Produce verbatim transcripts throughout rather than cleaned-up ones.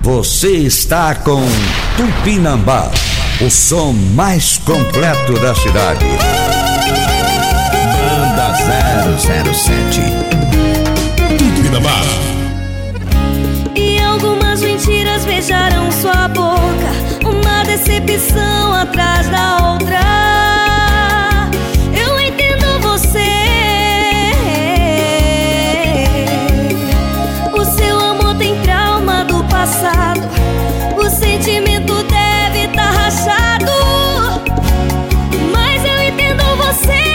Você está com Tupinambá, o som mais completo da cidade. Banda zero zero sete. Tupinambá. E algumas mentiras beijaram sua boca, uma decepção atrás da outra. Eu entendo você. O seu amor tem trauma do passado, o sentimento deve estar rachado. Mas eu entendo você.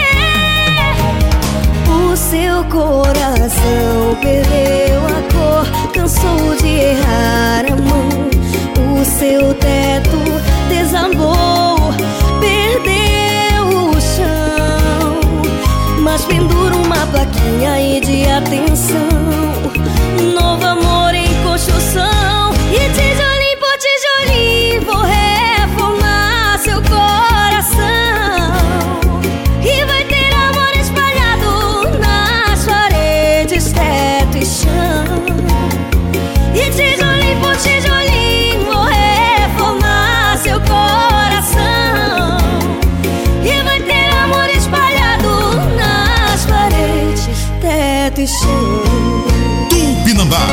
O seu coração perdeu a cor, cansou de errar a mão. O seu teto desabou, perdeu o chão. Mas pendura uma plaquinha aí de atenção, novo amor em construção. E tijolinho por tijolinho vou reformar seu coração. E vai ter amor espalhado nas paredes, teto e chão. E tijolinho por tijolinho vou reformar seu coração. E vai ter amor espalhado nas paredes, teto e chão. Tupinambá.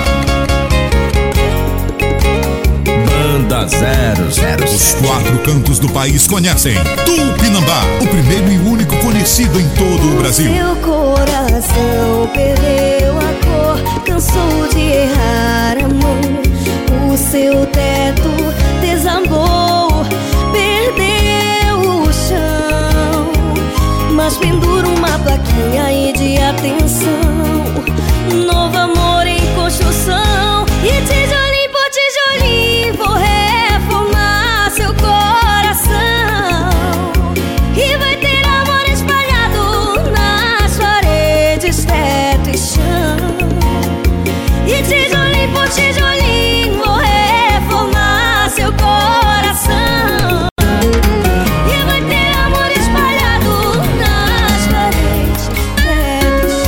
Banda zero zero sete. Os quatro cantos do país conhecem Tupinambá, o primeiro e único conhecido em todo o Brasil. Seu coração perdeu a cor, cansou de errar a mão. O seu teto desabou, perdeu o chão. Mas pendura uma plaquinha aí de atenção, novo amor em construção. E tijolinho por tijolinho vou reformar seu coração. E vai ter amor espalhado nas paredes, teto e chão. E tijolinho por tijolinho vou reformar seu coração. E vai ter amor espalhado nas paredes, teto e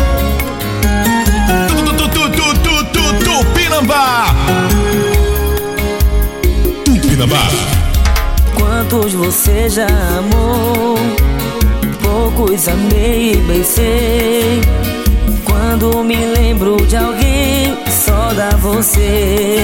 chão. Tupinambá. Tupinambá. Quantos você já amou? Poucos amei e beijei. Quando me lembro de alguém, só dá você.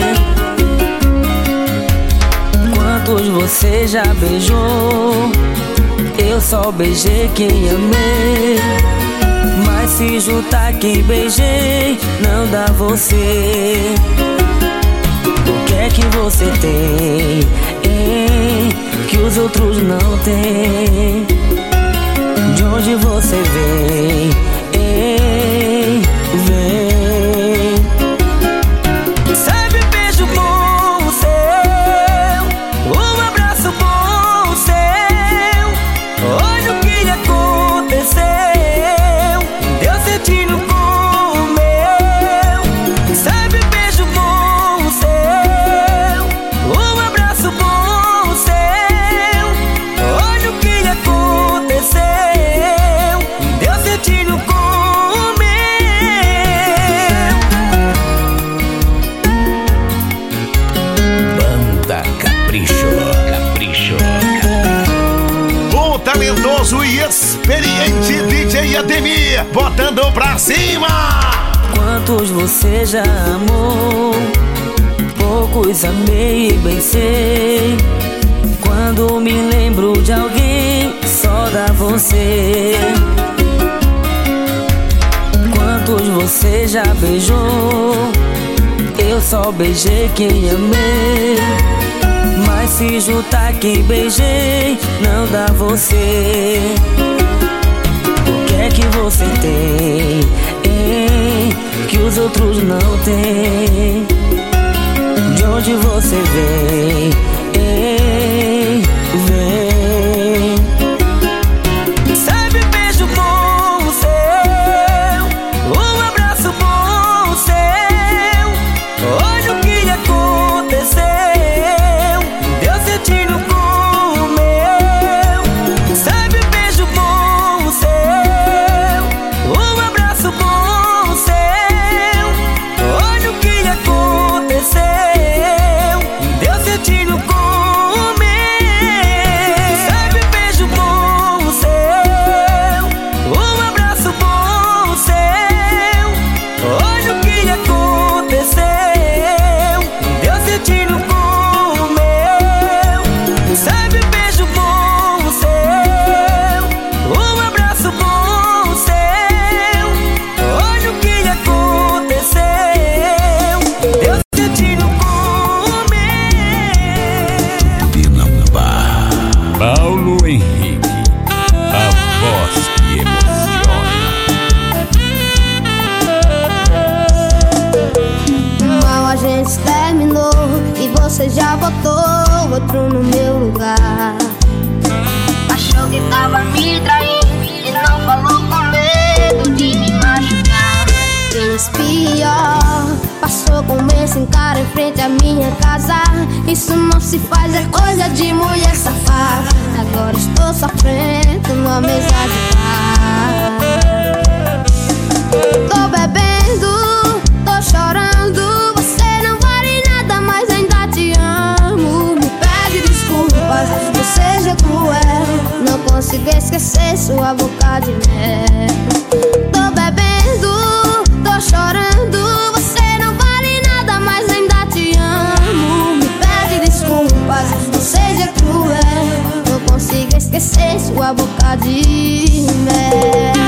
Quantos você já beijou? Eu só beijei quem amei. Mas se juntar quem beijei, não dá você. O que é que você tem, hein, que os outros não têm? De onde você vem, hein, vem. Sabe, beijo bom seu, um abraço bom seu. Olha o que aconteceu, Deus sentindo com o meu. Sabe, beijo bom seu, um abraço bom seu. Olha o que aconteceu, Deus sentindo com o meu. Banda Capricho, Capricho. O talentoso e experiente D J Ademir, botando pra cima. Quantos você já amou? Poucos amei e beijei. Quando me lembro de alguém, só dá você. Quantos você já beijou? Eu só beijei quem amei. Mas se juntar quem beijei, não dá você. O que é que você tem, hein, que os outros não têm? De onde você vem, hein, vem. Sabe, beijo bom seu, um abraço bom seu. Olha o que aconteceu, Deus sentindo com o meu. Sabe, beijo bom seu, um abraço bom seu. Olha o que aconteceu, Paulo Henrique, a voz que emociona. Mal a gente terminou e você já botou outro no meu lugar. Achou que tava me traindo e não falou com medo de me machucar. Fez pior, passou com mês em cara em frente à minha casa. Isso não se faz, é coisa de mulher safada. Agora estou sofrendo numa mesa de bar. Tô bebendo, tô chorando. Você não vale nada, mas ainda te amo. Me pede desculpas, não seja cruel. Não consigo esquecer sua boca de mel. Tô bebendo, tô chorando. Você não vale nada, mas ainda te amo. Me pede desculpas, não seja cruel. Não consigo esquecer sua boca de mel.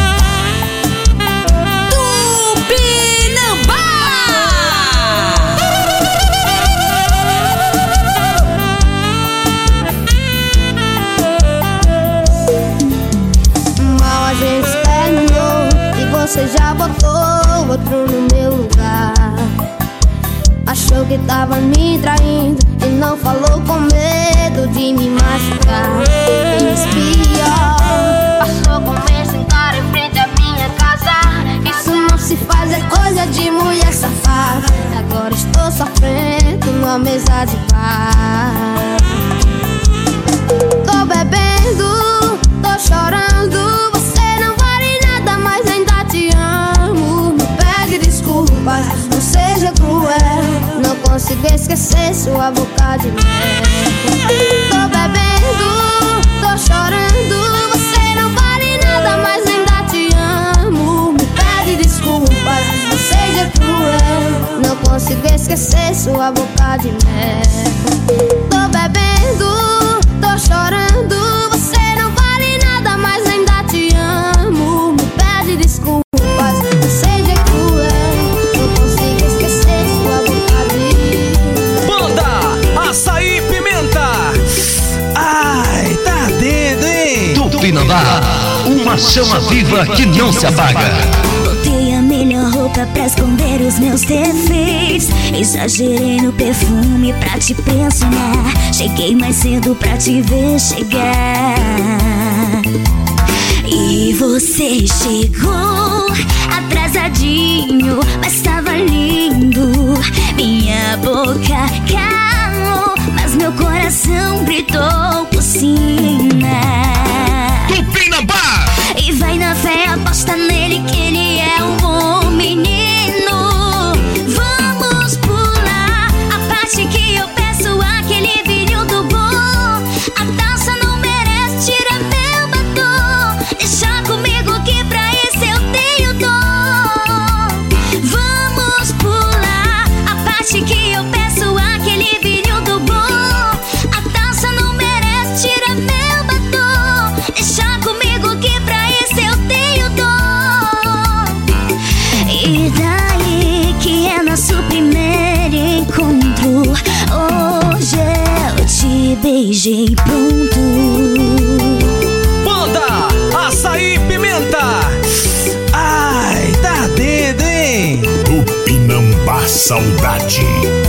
Você já botou outro no meu lugar. Achou que tava me traindo e não falou com medo de me machucar. Fez pior, passou com mês em cara em frente à minha casa. Isso não se faz, é coisa de mulher safada. Agora estou sofrendo numa mesa de bar. Tô bebendo, tô chorando. Não seja cruel, não consigo esquecer sua boca de mel. Tô bebendo, tô chorando. Você não vale nada, mas ainda te amo. Me pede desculpas, não seja cruel. Não consigo esquecer sua boca de mel. Tô bebendo, tô chorando. Você não vale nada, mas ainda te amo. Me pede desculpas, não seja cruel. Açaí Pimenta. Ai, tá ardendo, hein? Tupinambá, uma chama viva que não se apaga. Botei a melhor roupa pra esconder os meus defeitos. Exagerei no perfume pra te pressionar. Cheguei mais cedo pra te ver chegar. E você chegou atrasadinho, mas tava lindo. Minha boca calou, mas meu coração gritou por cima. Tupinambá! E vai na fé, aposta nele que ele é um bom menino. Vamos pular a parte que eu peço, aquele vinho do bom. A taça não merece, tira meu batom. Deixa comigo que pra isso eu tenho dom. Vamos pular a parte que eu peço, aquele vinho do bom. A taça não merece, tira meu batom. Deixa comigo que pra isso eu tenho dom. E daí que é nosso primeiro encontro. Hoje eu te beijei pronto. Banda Açaí Pimenta. Ai, tá ardendo, hein? Tupinambá Saudade.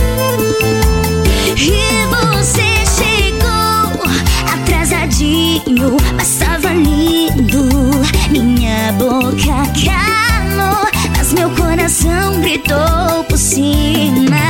E você chegou atrasadinho, mas tava lindo. Minha boca calou, mas meu coração gritou por cima.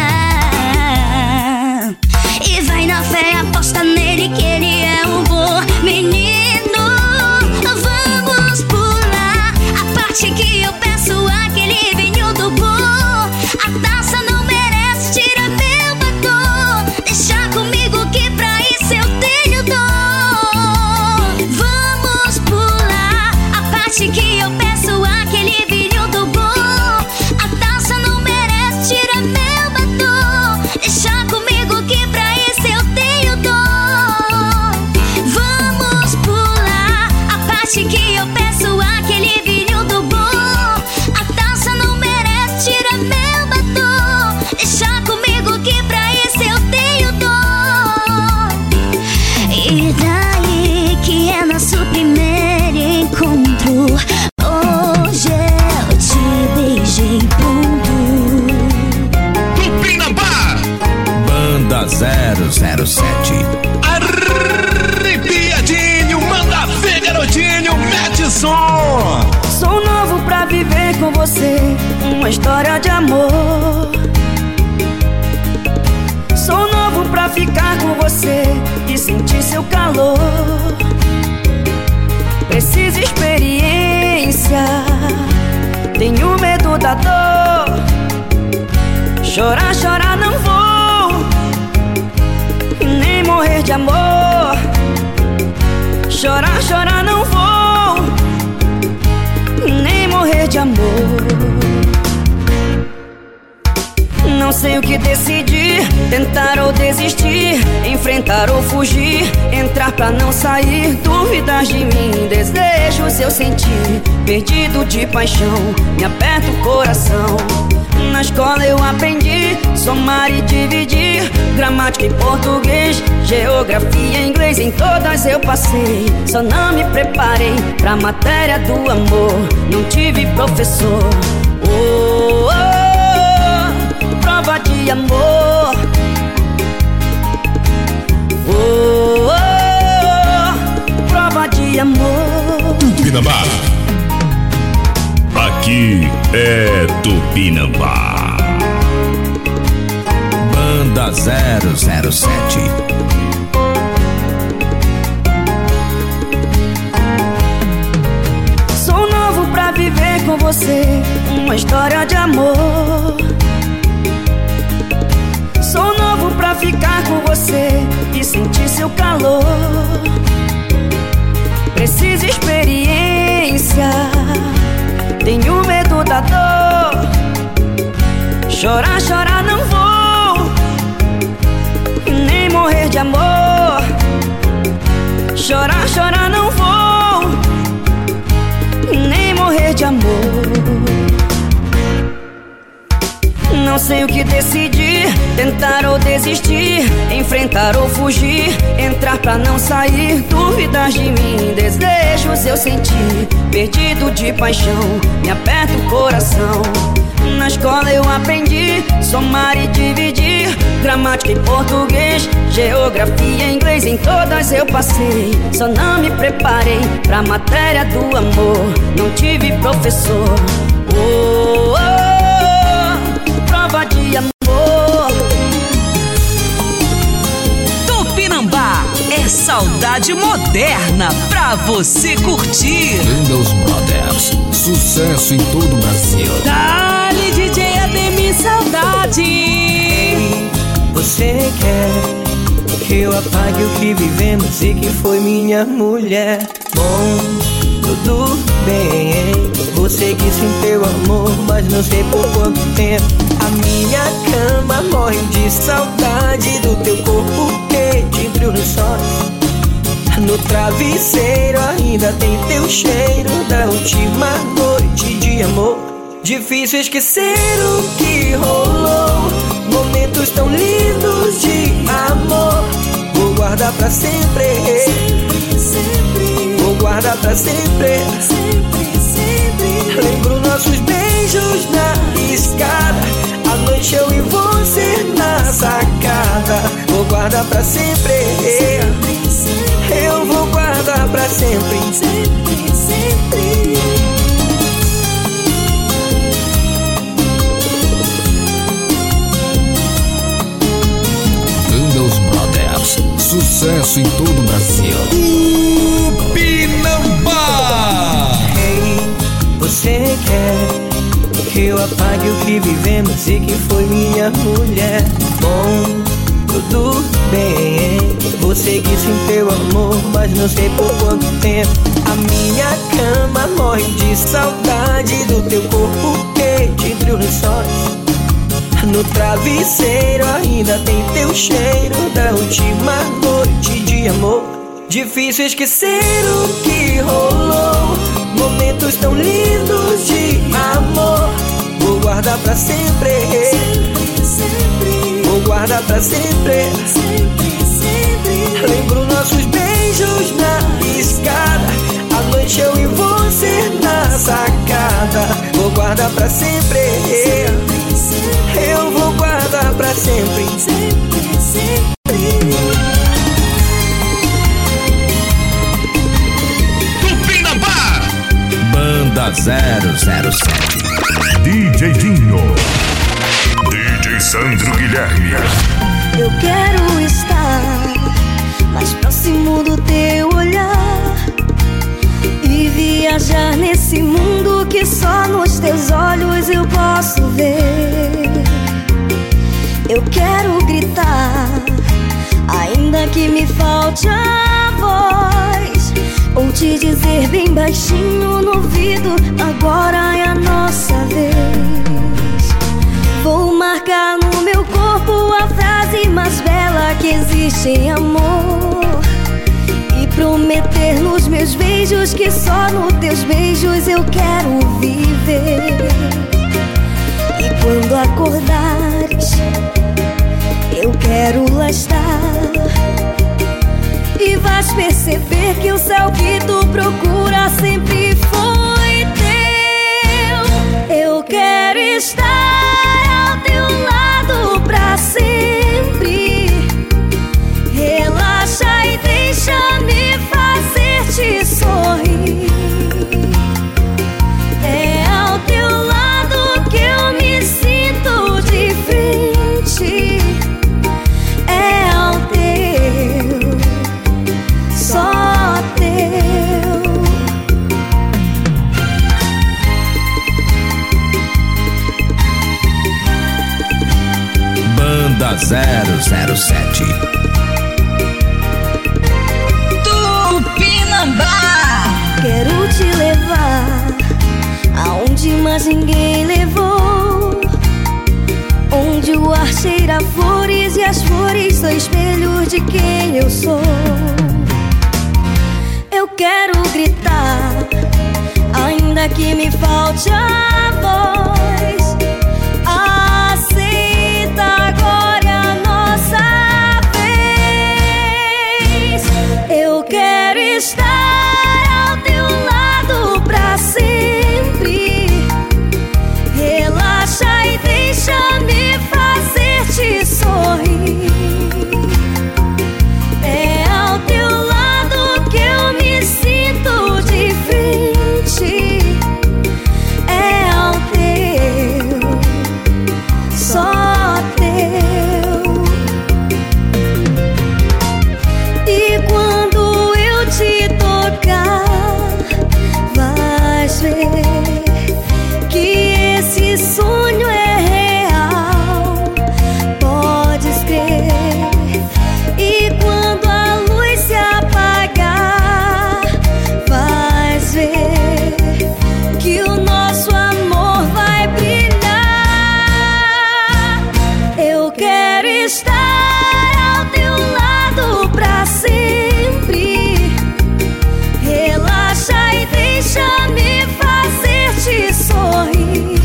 E vai na fé, aposta nele que ele é um bom menino. Vamos pular a parte que eu peço, aquele vinho do bom. A taça não merece, tira meu batom. Deixa comigo que pra isso eu tenho dom. Vamos pular a parte que eu peço, aquele zero sete. Arrepiadinho, manda ver, garotinho, mete som. Sou novo pra viver com você uma história de amor. Sou novo pra ficar com você e sentir seu calor. Preciso experiência, tenho medo da dor. Chorar, chorar não vou, e nem morrer de amor. Chorar, chorar não vou, e nem morrer de amor. Não sei o que decidir, tentar ou desistir, enfrentar ou fugir, entrar pra não sair, dúvidas de mim, desejo seu sentir, perdido de paixão, me aperta o coração. Na escola eu aprendi somar e dividir, gramática em português, geografia em inglês, em todas eu passei. Só não me preparei pra matéria do amor, não tive professor. Oh, oh, oh, prova de amor. Oh, oh, oh, prova de amor. Tupinambá. Aqui é Tupinambá. Banda zero zero sete. Sou novo pra viver com você uma história de amor. Sou novo pra ficar com você e sentir seu calor. Preciso experiência, tenho medo da dor. Chorar, chorar não vou, e nem morrer de amor. Chorar, chorar não vou, e nem morrer de amor. Não sei o que decidir, tentar ou desistir, enfrentar ou fugir, entrar pra não sair, dúvidas de mim, desejo seu sentir, perdido de paixão, me aperta o coração. Na escola eu aprendi somar e dividir, gramática em português, geografia em inglês, em todas eu passei. Só não me preparei pra matéria do amor, não tive professor. Oh, oh, oh, prova de amor. Tupinambá é saudade moderna pra você curtir. Windows Brothers, sucesso em todo o Brasil. Dale D J Ademir Saudade. Você quer que eu apague o que vivemos e que foi minha mulher? Bom, tudo bem, hein? Vou seguir sem teu amor, mas não sei por quanto tempo. A minha cama morre de saudade do teu corpo quente entre os lençóis. No travesseiro ainda tem teu cheiro da última noite de amor. Difícil esquecer o que rolou, momentos tão lindos de amor. Vou guardar pra sempre, sempre, sempre. Vou guardar pra sempre, sempre, sempre. Lembro nossos beijos na escada, a noite eu e você na sacada. Vou guardar pra sempre, sempre, sempre. Eu vou guardar pra sempre, sempre, sempre. Windows Brothers, sucesso em todo o Brasil. Tupinambá. Hey, você quer que eu apague o que vivemos e que foi minha mulher? Bom, tudo bem, hein? Vou seguir sem teu amor, mas não sei por quanto tempo. A minha cama morre de saudade do teu corpo quente entre os lençóis. No travesseiro ainda tem teu cheiro da última noite de amor. Difícil esquecer o que rolou, momentos tão lindos de amor. Vou guardar pra sempre, sempre, sempre. Vou guardar pra sempre, sempre, sempre. Lembro nossos beijos na escada, a noite eu e você na sacada. Vou guardar pra sempre, sempre, sempre. Eu vou guardar pra sempre, sempre, sempre. Banda zero zero sete. D J Dinho. D J Sandro Guilherme. Eu quero estar mais próximo do teu olhar e viajar nesse mundo que só nos teus olhos eu posso ver. Eu quero gritar, ainda que me falte a voz, ou te dizer bem baixinho no ouvido: agora é a nossa vez. Vou marcar no meu corpo a frase mais bela que existe em amor e prometer nos meus beijos que só nos teus beijos eu quero viver. E quando acordares, eu quero lá estar, e vais perceber que o céu que tu procura sempre foi teu. Eu quero estar ao teu lado pra sempre. Relaxa e deixa-me fazer-te sorrir. É ao teu lado que eu me sinto diferente. É ao teu, só teu. Banda zero zero sete. Tupinambá. Quero te levar aonde mais ninguém levou, onde o ar cheira flores e as flores são espelhos de quem eu sou. Eu quero gritar, ainda que me falte a voz: aceita agora a nossa vez. Eu quero estar ao teu lado pra sempre. Relaxa e deixa-me fazer-te sorrir. É ao teu lado que eu me sinto diferente. É ao teu, só teu. E quando eu te tocar, vais ver que esse sonho é real. Podes crer. E quando a luz se apagar, vais ver que o nosso amor vai brilhar. Eu quero estar ao teu lado pra sempre. Relaxa e deixa-me fazer-te sorrir.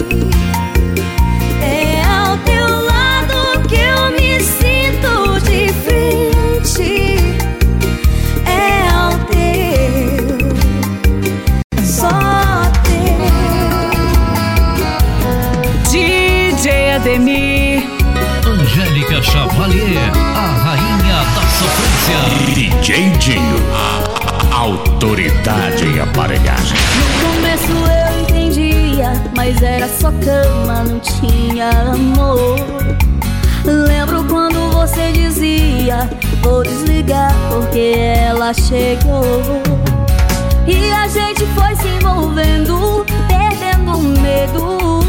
É ao teu lado que eu me sinto diferente. É ao teu, só teu. D J Ademir. Angélica Chavalier, a rainha da sofrência. D J Dinho. Autoridade em aparelhagem. No começo eu entendia, mas era só cama, não tinha amor. Lembro quando você dizia: vou desligar porque ela chegou. E a gente foi se envolvendo, perdendo o medo.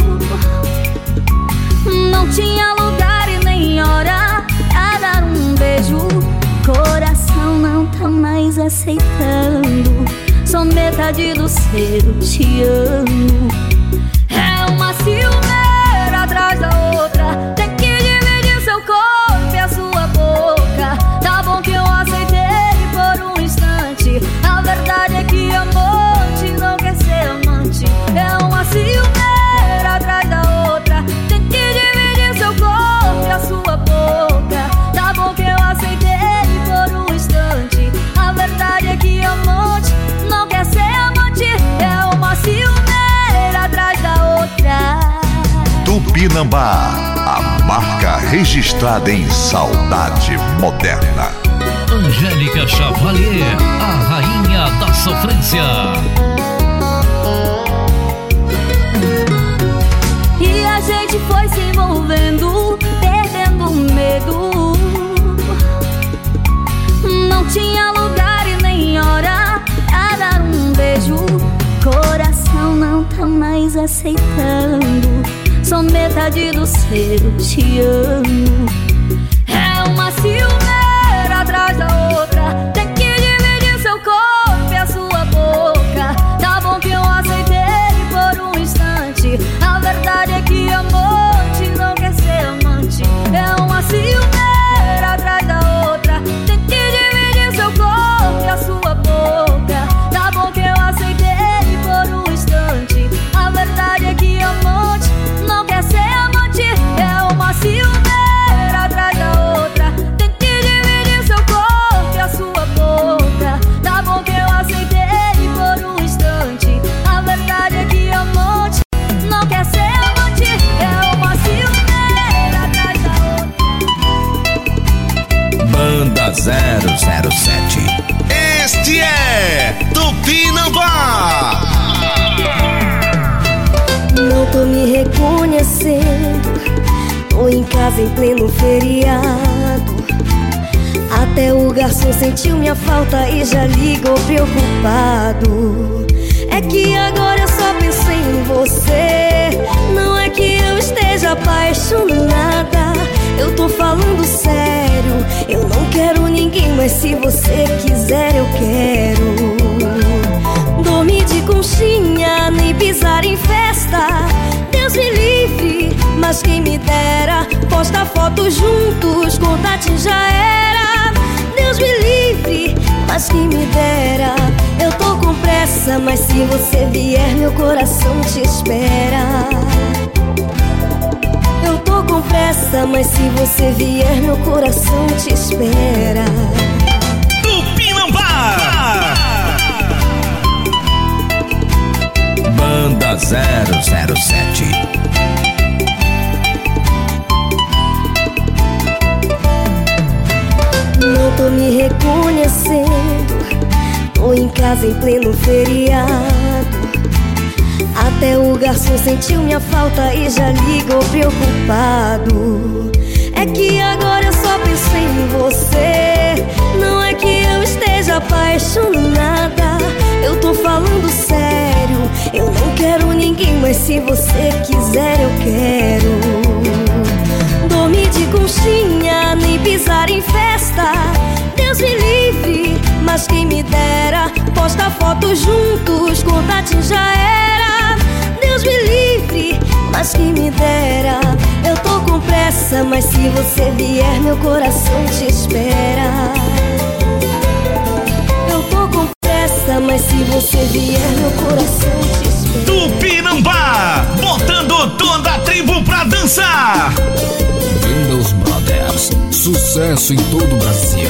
Não tinha lugar e nem hora pra dar um beijo. Coração não tá mais aceitando, só metade do seu te amo. É uma ciumeira atrás da outra, tem que dividir seu corpo e a sua boca. Tá bom que eu aceitei por um instante, a verdade é que amante não quer ser amante. É uma ciumeira atrás da outra, tem que dividir seu corpo e a sua boca. Tá bom que eu aceitei por um instante, a verdade é que amante não quer ser amante. É uma ciumeira atrás da outra. Tupinambá, a marca registrada em saudade moderna. Angélica Chavalier, a rainha da sofrência. foi se envolvendo, perdendo medo. Não tinha lugar e nem hora pra dar um beijo. Coração não tá mais aceitando, só metade do seu te amo. É uma ciumeira atrás da outra, tem que dividir seu corpo e a sua boca. Tá bom que eu aceitei por um instante, a verdade é que amante não quer ser amante. É uma ciumeira atrás da outra, tem que dividir seu corpo e a sua boca. Tá bom que eu aceitei por um instante, a verdade é que amante não quer ser amante. É uma ciumeira atrás da outra, tem que dividir seu corpo e a sua boca. Tá bom que eu aceitei por um instante, a verdade é que amante não quer ser amante. É uma ciumeira atrás da outra. Banda zero zero sete. Este é Tupinambá. Não tô me reconhecendo, tô em casa em pleno feriado. Até o garçom sentiu minha falta e já ligou preocupado. É que agora eu só pensei em você, não é que eu esteja apaixonada. Eu tô falando sério, eu não quero ninguém, mas se você quiser eu quero. Dormir de conchinha, nem pisar em festa, Deus me livre, mas quem me dera. Posta fotos juntos, contato já era. Deus me livre, mas quem me dera. Eu tô com pressa, mas se você vier meu coração te espera. Eu tô com pressa, mas se você vier meu coração te espera. Tupinambá. Banda zero zero sete. Não tô me reconhecendo, tô em casa em pleno feriado. Até o garçom sentiu minha falta e já ligou preocupado. É que agora eu só pensei em você, não é que eu esteja apaixonada. Eu tô falando sério, eu não quero ninguém, mas se você quiser eu quero. Dormir de conchinha, nem pisar em festa, Deus me livre, mas quem me dera. Posta fotos juntos, contato já era. Deus me livre, mas quem me dera. Eu tô com pressa, mas se você vier meu coração te espera. Eu tô com pressa, mas se você vier meu coração te espera. Tupinambá, botando toda a tribo pra dançar. Windows Brothers, sucesso em todo o Brasil.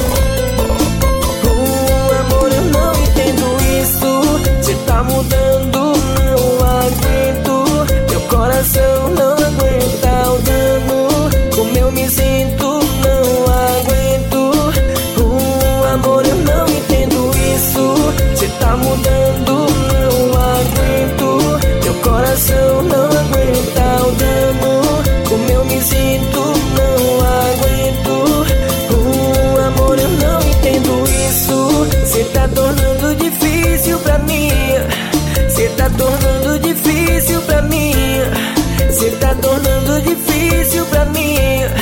Oh, amor, eu não entendo isso. Cê tá mudando, não aguento. Meu coração não aguenta o dano. Como eu me sinto, não aguento. Oh, amor, eu não entendo isso. Cê tá mudando, não aguento. Meu coração não aguenta o dano. Como eu me sinto, não aguento. Oh, amor, eu não entendo isso. Cê tá tornando difícil pra mim. Cê tá tornando difícil pra mim. Cê tá tornando difícil pra mim.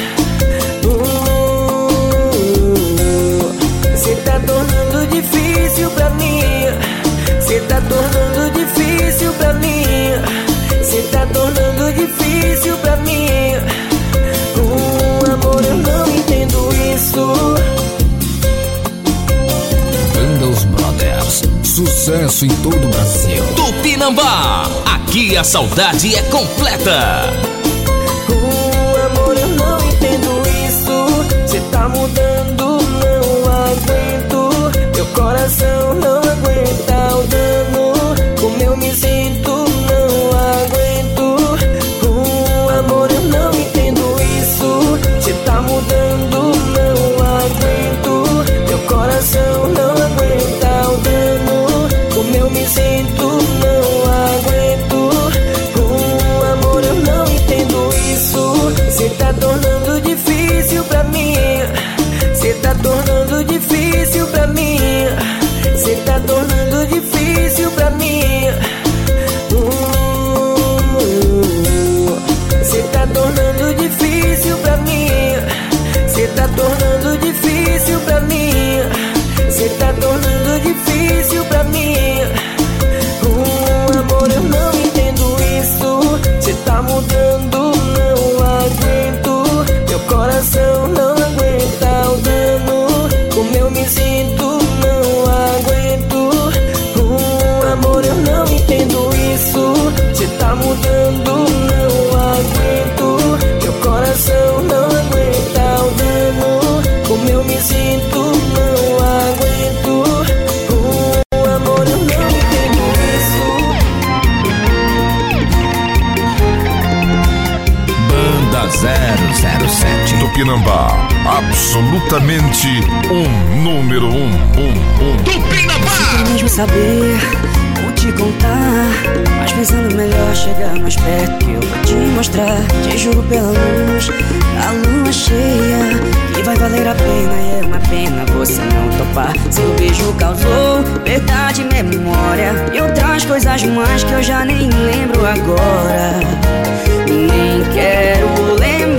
Cê tá tornando difícil pra mim. Cê tá tornando difícil pra mim. Cê tá tornando difícil pra mim. Oh, amor, eu não entendo isso. Windows Brothers, sucesso em todo o Brasil. Tupinambá, aqui a saudade é completa. Oh, amor, eu não entendo isso. Cê tá mudando, não aguento. Meu coração não aguenta o dano. Como eu me sinto, não aguento. Oh, amor, eu não entendo isso. Cê tá mudando, não aguento. Meu coração não aguenta o dano. Como eu me sinto, não aguento. Oh, amor, eu não entendo. absolutamente um número um, um, um. Tupinambá! Quer mesmo saber, vou te contar, mas pensando melhor, chega mais perto que eu vou te mostrar. Te juro pela luz, a lua cheia, que vai valer a pena. E é uma pena você não topar. Seu beijo causou verdade e memória, e outras coisas mais que eu já nem lembro agora. Nem quero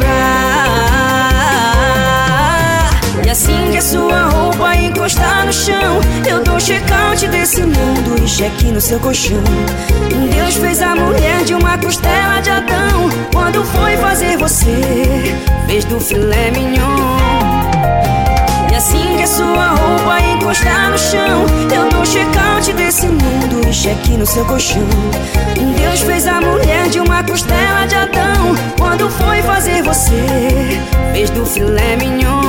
lembrar. E assim que a sua roupa encostar no chão, eu dou check-out desse mundo e check no seu colchão. Deus fez a mulher de uma costela de Adão. Quando foi fazer você, fez do filé mignon. E assim que a sua roupa encostar no chão, eu dou check-out desse mundo e check no seu colchão. Deus fez a mulher de uma costela de Adão. Quando foi fazer você, fez do filé mignon.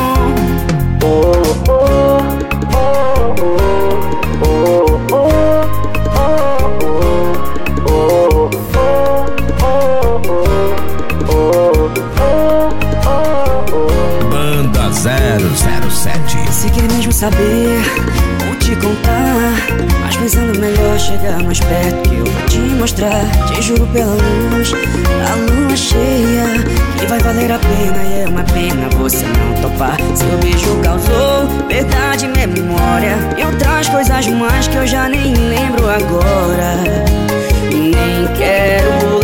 Banda zero zero sete. Se quer mesmo saber, vou te contar, mas pensando melhor, chegar mais perto que eu vou te mostrar. Te juro pela luz, a lua cheia, que vai valer a pena. E é uma pena você não topar. Seu beijo causou verdade e memória, e outras coisas mais que eu já nem lembro agora. Nem quero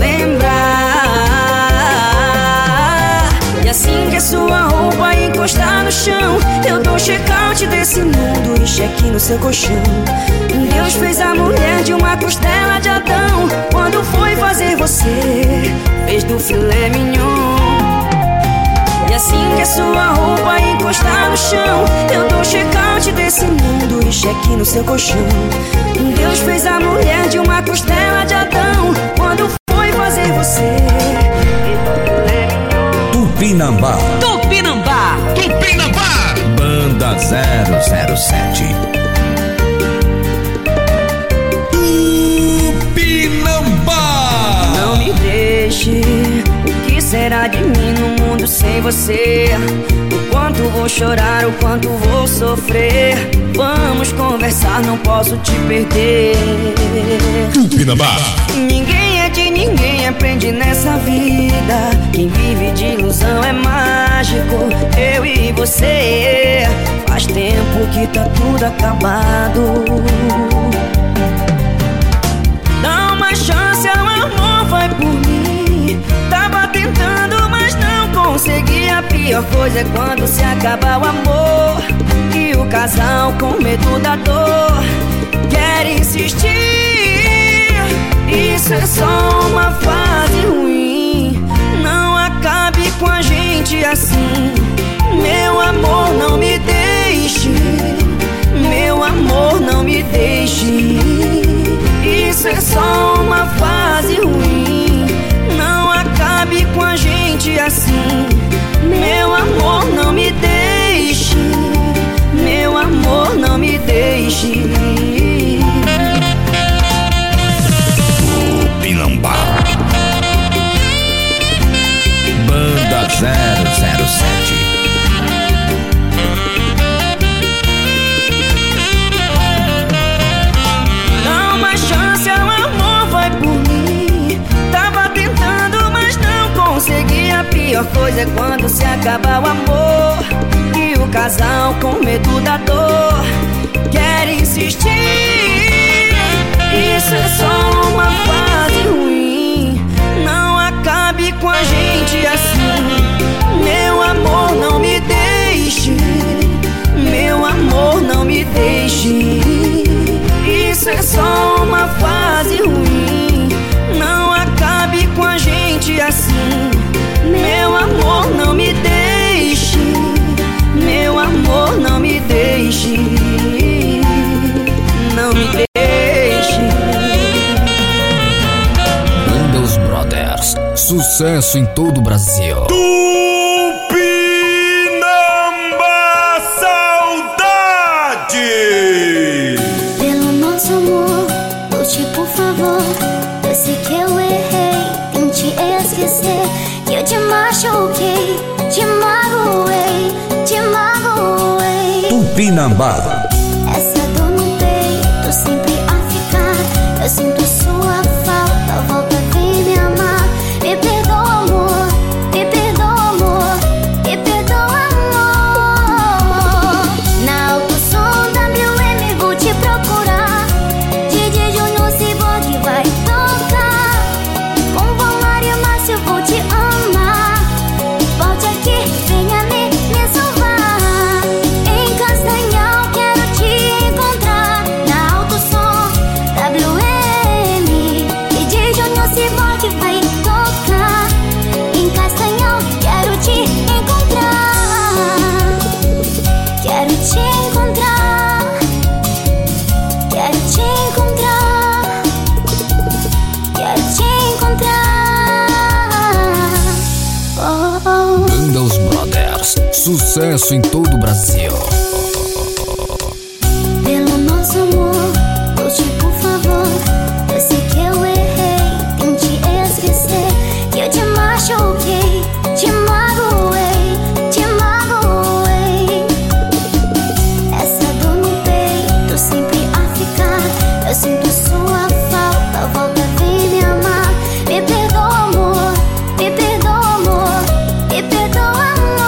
lembrar. E assim que a sua roupa encostar no chão, eu dou check-out desse mundo e check no seu colchão. Deus fez a mulher de uma costela de Adão. Quando foi fazer você, fez do filé mignon. E assim que a sua roupa encostar no chão, eu dou check-out desse mundo e check no seu colchão. Deus fez a mulher de uma costela de Adão. Quando foi fazer você, Tupinambá. Tupinambá! Tupinambá! Banda zero zero sete. Tupinambá! não me deixe. O que será de mim no mundo sem você? O quanto vou chorar, o quanto vou sofrer. Vamos conversar, não posso te perder. Tupinambá. Ninguém é de ninguém, aprende nessa vida. Quem vive de ilusão é mágico. Eu e você, faz tempo que tá tudo acabado. Dá uma chance ao amor, vai por mim. Tava tentando, mas não consegui. A pior coisa é quando se acaba o amor e o casal com medo da dor quer insistir. Isso é só uma fase ruim. Não acabe com a gente assim. Meu amor, não me deixe. Meu amor, não me deixe. Isso é só uma fase ruim. Não acabe com a gente assim. Meu amor, não me deixe. Meu amor, não me deixe. Tupinambá. Banda zero zero sete. Dá uma chance ao amor, vai por mim. Tava tentando, mas não consegui. A pior coisa é quando se acaba o amor e o casal com medo da dor quer insistir. Isso é só uma fase ruim. Não acabe com a gente assim. Meu amor, não me deixe. Meu amor, não me deixe. Isso é só uma fase ruim. Não acabe com a gente assim. Meu amor, não me deixe. Meu amor, não me deixe. Não me deixe. Banda Os Brothers, sucesso em todo o Brasil. Tupinambá, saudade. Pelo nosso amor, lute por favor. Eu sei que eu errei, tente esquecer que eu te machuquei, te magoei. Tupinambá. Essa dor no peito sempre a ficar. Eu sinto sua falta, volta, vem me amar. Me perdoa, amor, me perdoa, amor, me perdoa, amor. Na Alto Som W M vou te procurar. D J Júnior Cyborg vai tocar. Com Valmário e Márcio vou te amar. Volte aqui, venha me, me salvar. Em Castanhal quero te encontrar. Na Alto Som W M D J Júnior Cyborg vai tocar. Em Castanhal quero te encontrar. Quero te encontrar. Quero te encontrar. Quero te encontrar. Oh, oh. Banda Os Brothers, sucesso em todo o Brasil. Pelo nosso amor, volte por favor. Eu sei que eu errei, tente esquecer que eu te machuquei, te magoei, te magoei. Essa dor no peito sempre a ficar. Eu sinto sua falta, volta, vem me amar. Me perdoa, amor, me perdoa, amor, me perdoa,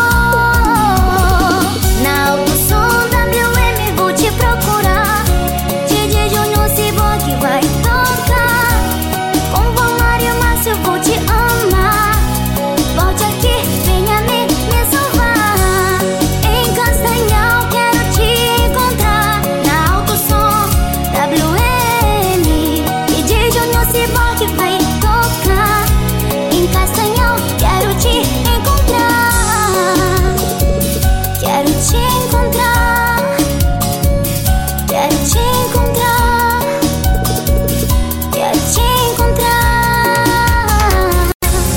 amor. Na Alto Som W M vou te procurar. D J Júnior Cyborg vai tocar. Com Valmário e Márcio vou te amar. Volte aqui, venha me, me salvar. Em Castanhal quero te encontrar. Na Alto Som W M D J Júnior Cyborg vai tocar. Em Castanhal quero te encontrar. Quero te encontrar. Quero te encontrar. Quero te encontrar.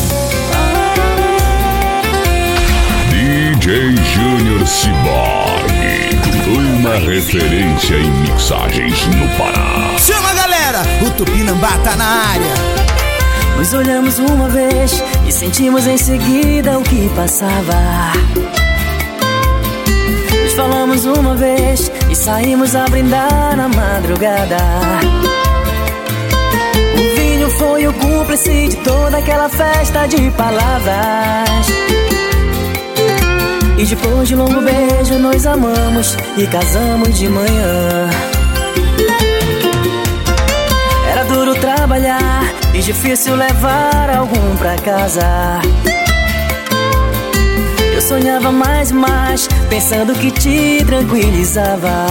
D J Júnior Cyborg, uma referência em mixagens no Pará. Chama, galera, o Tupinambá tá na área. Nos olhamos uma vez e sentimos em seguida o que passava. Nos falamos uma vez e saímos a brindar na madrugada. O vinho foi o cúmplice de toda aquela festa de palavras. E depois de um longo beijo nos amamos e casamos de manhã. Era duro trabalhar e difícil levar algum pra casa. Eu sonhava mais e mais, pensando que te tranquilizava.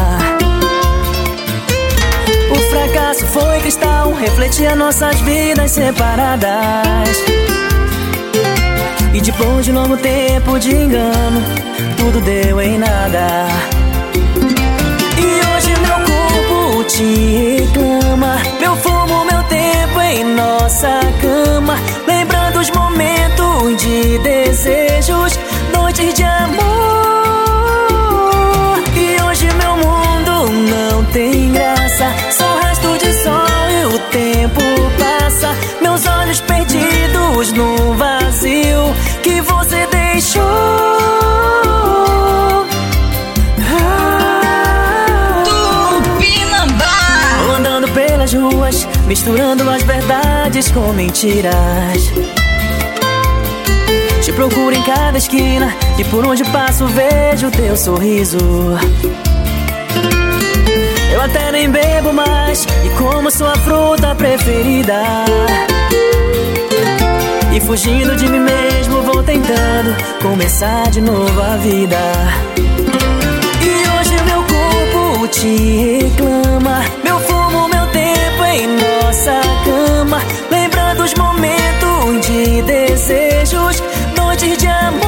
O fracasso foi cristal, refletia nossas vidas separadas. E depois de um longo tempo de engano, tudo deu em nada. E hoje meu corpo te reclama, meu fumo, meu tempo em nossa cama, lembrando os momentos de desejos, noites de amor. E hoje meu mundo não tem graça, só resto de sol e o tempo passa. Meus olhos perdidos no vazio que você deixou. Tupinambá! Andando pelas ruas, misturando as verdades com mentiras. Te procuro em cada esquina e por onde passo vejo teu sorriso. Eu até nem bebo mais e como sua fruta preferida. E fugindo de mim mesmo vou tentando começar de novo a vida. E hoje meu corpo te reclama, meu fumo, meu tempo em nossa cama, lembrando os momentos de desejos, noites de amor.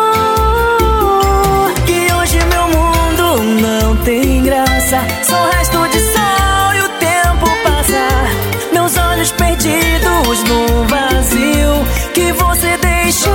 E hoje meu mundo não tem graça, só resto de sol e o tempo passa. Meus olhos perdidos no vazio que você deixou.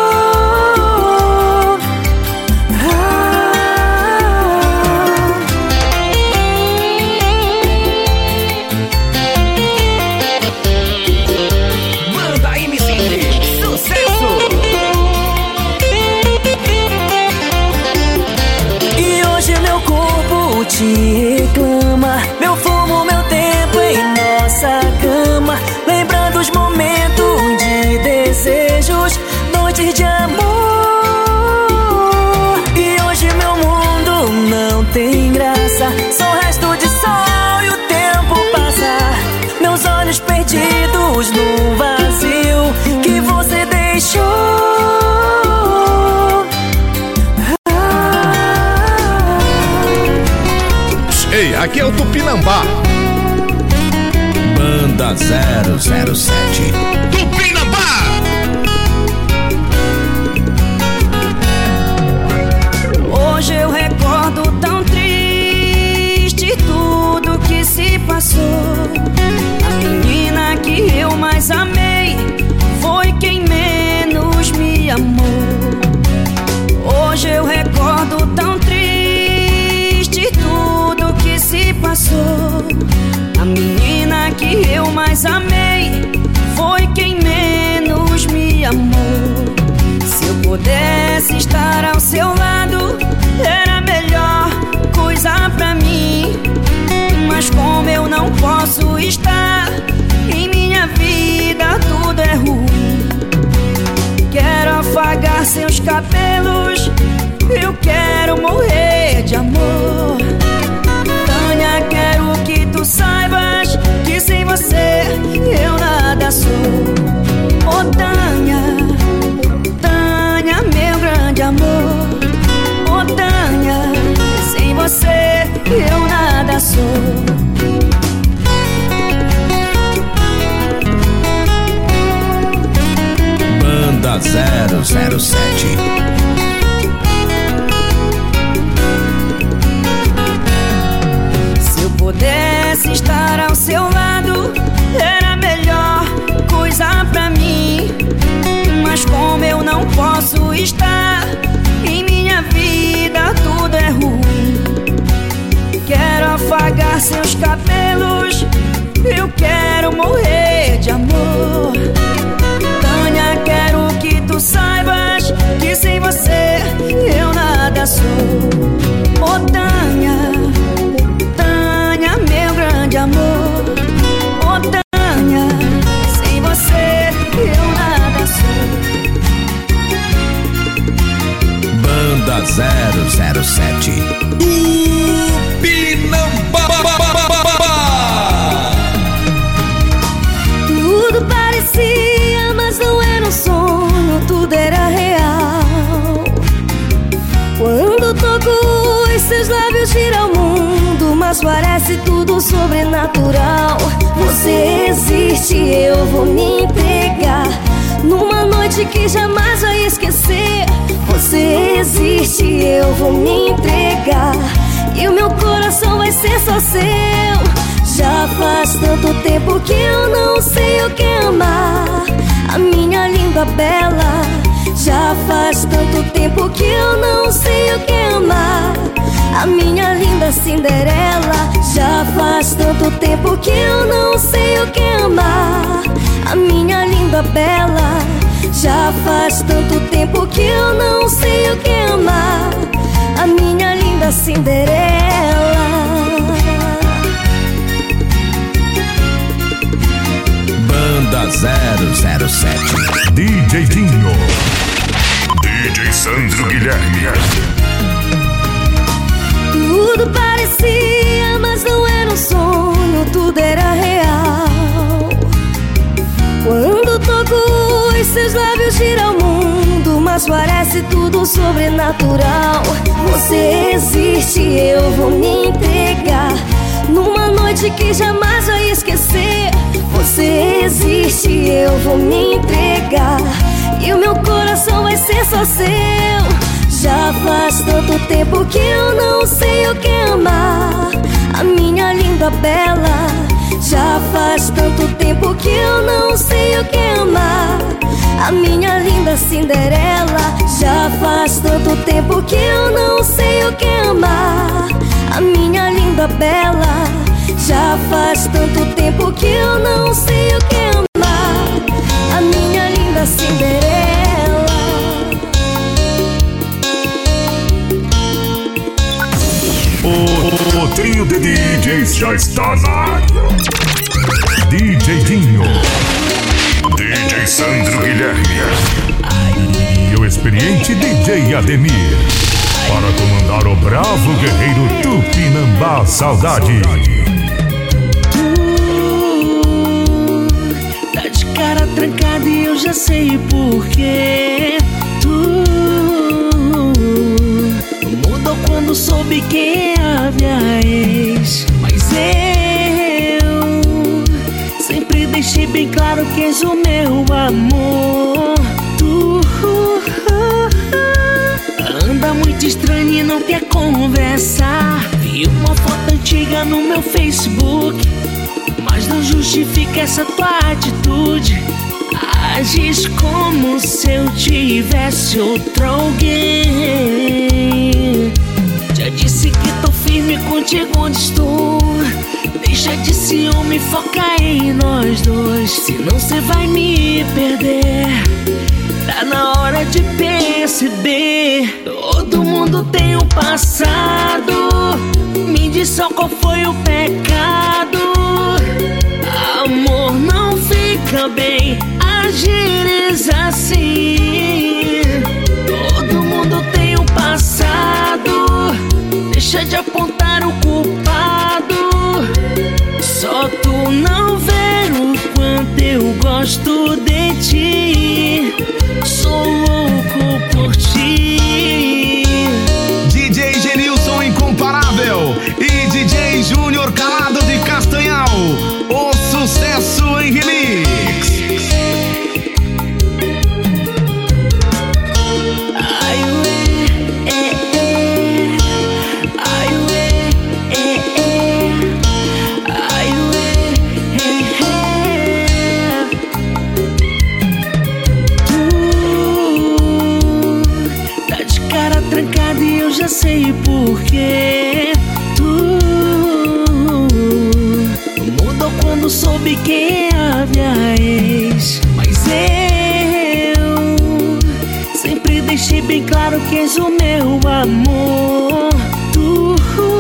Banda M C D, sucesso! E hoje meu corpo noite reclama. Meu fumo, meu tempo em nossa cama, lembrando os momentos de desejos, noites de amor. E hoje meu mundo não tem graça, só resto de sol e o tempo passa. Meus olhos perdidos no vazio que você deixou. Ei, aqui é o Tupinambá. Banda zero zero sete. Tupinambá! Hoje eu recordo tão triste tudo que se passou. A menina que eu mais amei foi quem menos me amou. Hoje eu recordo tão triste tudo que se passou. A menina que eu mais amei foi quem menos me amou. Se eu pudesse estar ao seu lado, era a melhor coisa pra mim. Mas como eu não posso estar, em minha vida tudo é ruim. Quero afagar seus cabelos, eu quero morrer de amor. Tânia, quero que tu saibas que sem você eu nada sou. Oh Tânia, Tânia, meu grande amor. Oh Tânia, sem você eu nada sou. Banda zero zero sete. Se eu pudesse estar ao seu lado, era a melhor coisa pra mim. Mas como eu não posso estar, em minha vida tudo é ruim. Quero afagar seus cabelos, eu quero morrer de amor. Tânia, quero que tu saibas que sem você eu nada sou. Oh Tânia, Tânia, meu grande amor. Oh Tânia, sem você eu nada sou. Banda zero zero sete. Tupinambá. Tudo parecia, mas não era um sonho, tudo era real. Quando toco os seus lábios gira o mundo, mas parece tudo sobrenatural. Você existe, eu vou me entregar numa noite que jamais vai esquecer. Você existe, eu vou me entregar e o meu coração vai ser só seu. Já faz tanto tempo que eu não sei o que amar, a minha linda bela. Já faz tanto tempo que eu não sei o que amar, a minha linda Cinderela. Já faz tanto tempo que eu não sei o que amar, a minha linda bela. Já faz tanto tempo que eu não sei o que amar, a minha linda Cinderela. Banda zero zero sete. D J Dinho, D J Sandro Guilherme. Tudo parecia, mas não era um sonho, tudo era real. Quando toco os seus lábios gira o mundo, mas parece tudo sobrenatural. Você existe, eu vou me entregar numa noite que jamais vai esquecer. Você existe, eu vou me entregar e o meu coração vai ser só seu. Já faz tanto tempo que eu não sei o que amar, a minha linda bela. Já faz tanto tempo que eu não sei o que amar, a minha linda Cinderela. Já faz tanto tempo que eu não sei o que amar, a minha linda bela. Já faz tanto tempo que eu não sei o que amar, a minha linda Cinderela. O, o trio de D Js já está na área. D J Dinho, D J Sandro Guilherme e o experiente D J Ademir, para comandar o bravo guerreiro Tupinambá Saudade. Tu tá de cara trancada e eu já sei porquê. Tu mudou quando soube quem é a minha ex. Mas eu sempre deixei bem claro que és o meu amor. Tu anda muito estranho e não quer conversar. Vi uma foto antiga no meu Facebook, mas não justifica essa tua atitude. Ages como se eu tivesse outro alguém. Já disse que tô firme contigo onde estou. Deixa de ciúme, foca em nós dois, senão cê vai me perder. Tá na hora de perceber, todo mundo tem um passado. Me diz só qual foi o pecado. Amor, não fica bem agires assim. Todo mundo tem um passado, deixa de apontar o culpado. Só tu não vê o quanto eu gosto de ti. Sou louco por ti. D J Genilson Incomparável e D J Júnior Calado de Castanhal, o sucesso em remix. Já sei porquê. Tu mudou quando soube quem é a minha ex. Mas eu sempre deixei bem claro que és o meu amor. Tu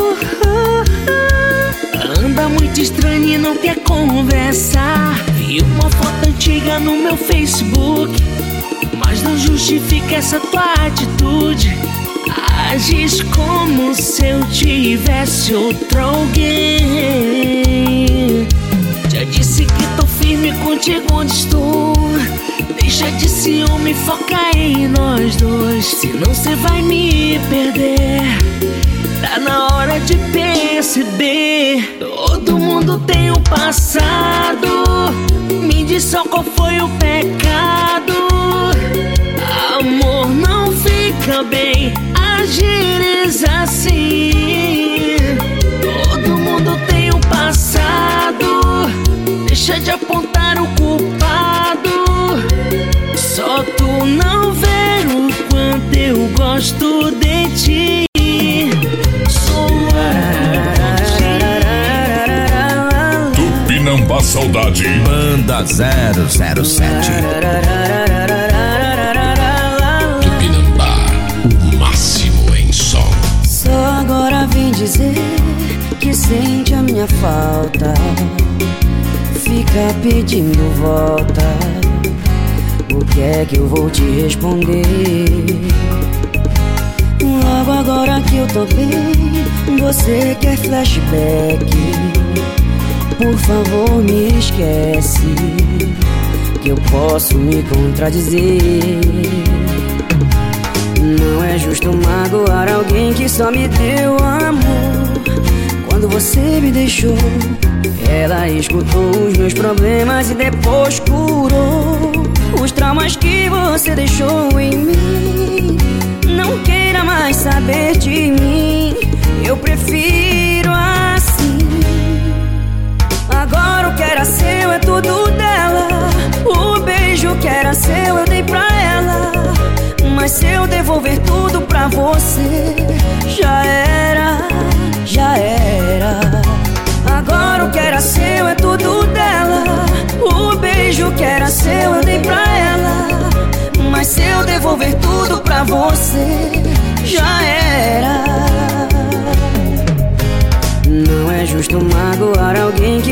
anda muito estranho e não quer conversar. Vi uma foto antiga no meu Facebook, mas não justifica essa tua atitude. Ages como se eu tivesse outro alguém. Já disse que tô firme contigo onde estou. Deixa de ciúme, foca em nós dois, senão cê vai me perder. Tá na hora de perceber, todo mundo tem um passado. Me diz só qual foi o pecado. Amor, não fica bem agires assim. Todo mundo tem um passado, deixa de apontar o culpado. Só tu não vê o quanto eu gosto de ti. Sou Tupinambá Saudade, Banda zero zero sete. Vem dizer que sente a minha falta, fica pedindo volta. O que é que eu vou te responder? Logo agora que eu tô bem, você quer flashback. Por favor, me esquece, que eu posso me contradizer. Não é justo magoar alguém que só me deu amor. Quando você me deixou, ela escutou os meus problemas e depois curou os traumas que você deixou em mim. Não queira mais saber de mim, eu prefiro assim. Agora o que era seu é tudo dela. O beijo que era seu eu dei pra ela. Mas se eu devolver tudo pra você, já era, já era. Agora o que era seu é tudo dela. O beijo que era seu eu dei pra ela. Mas se eu devolver tudo pra você, já era.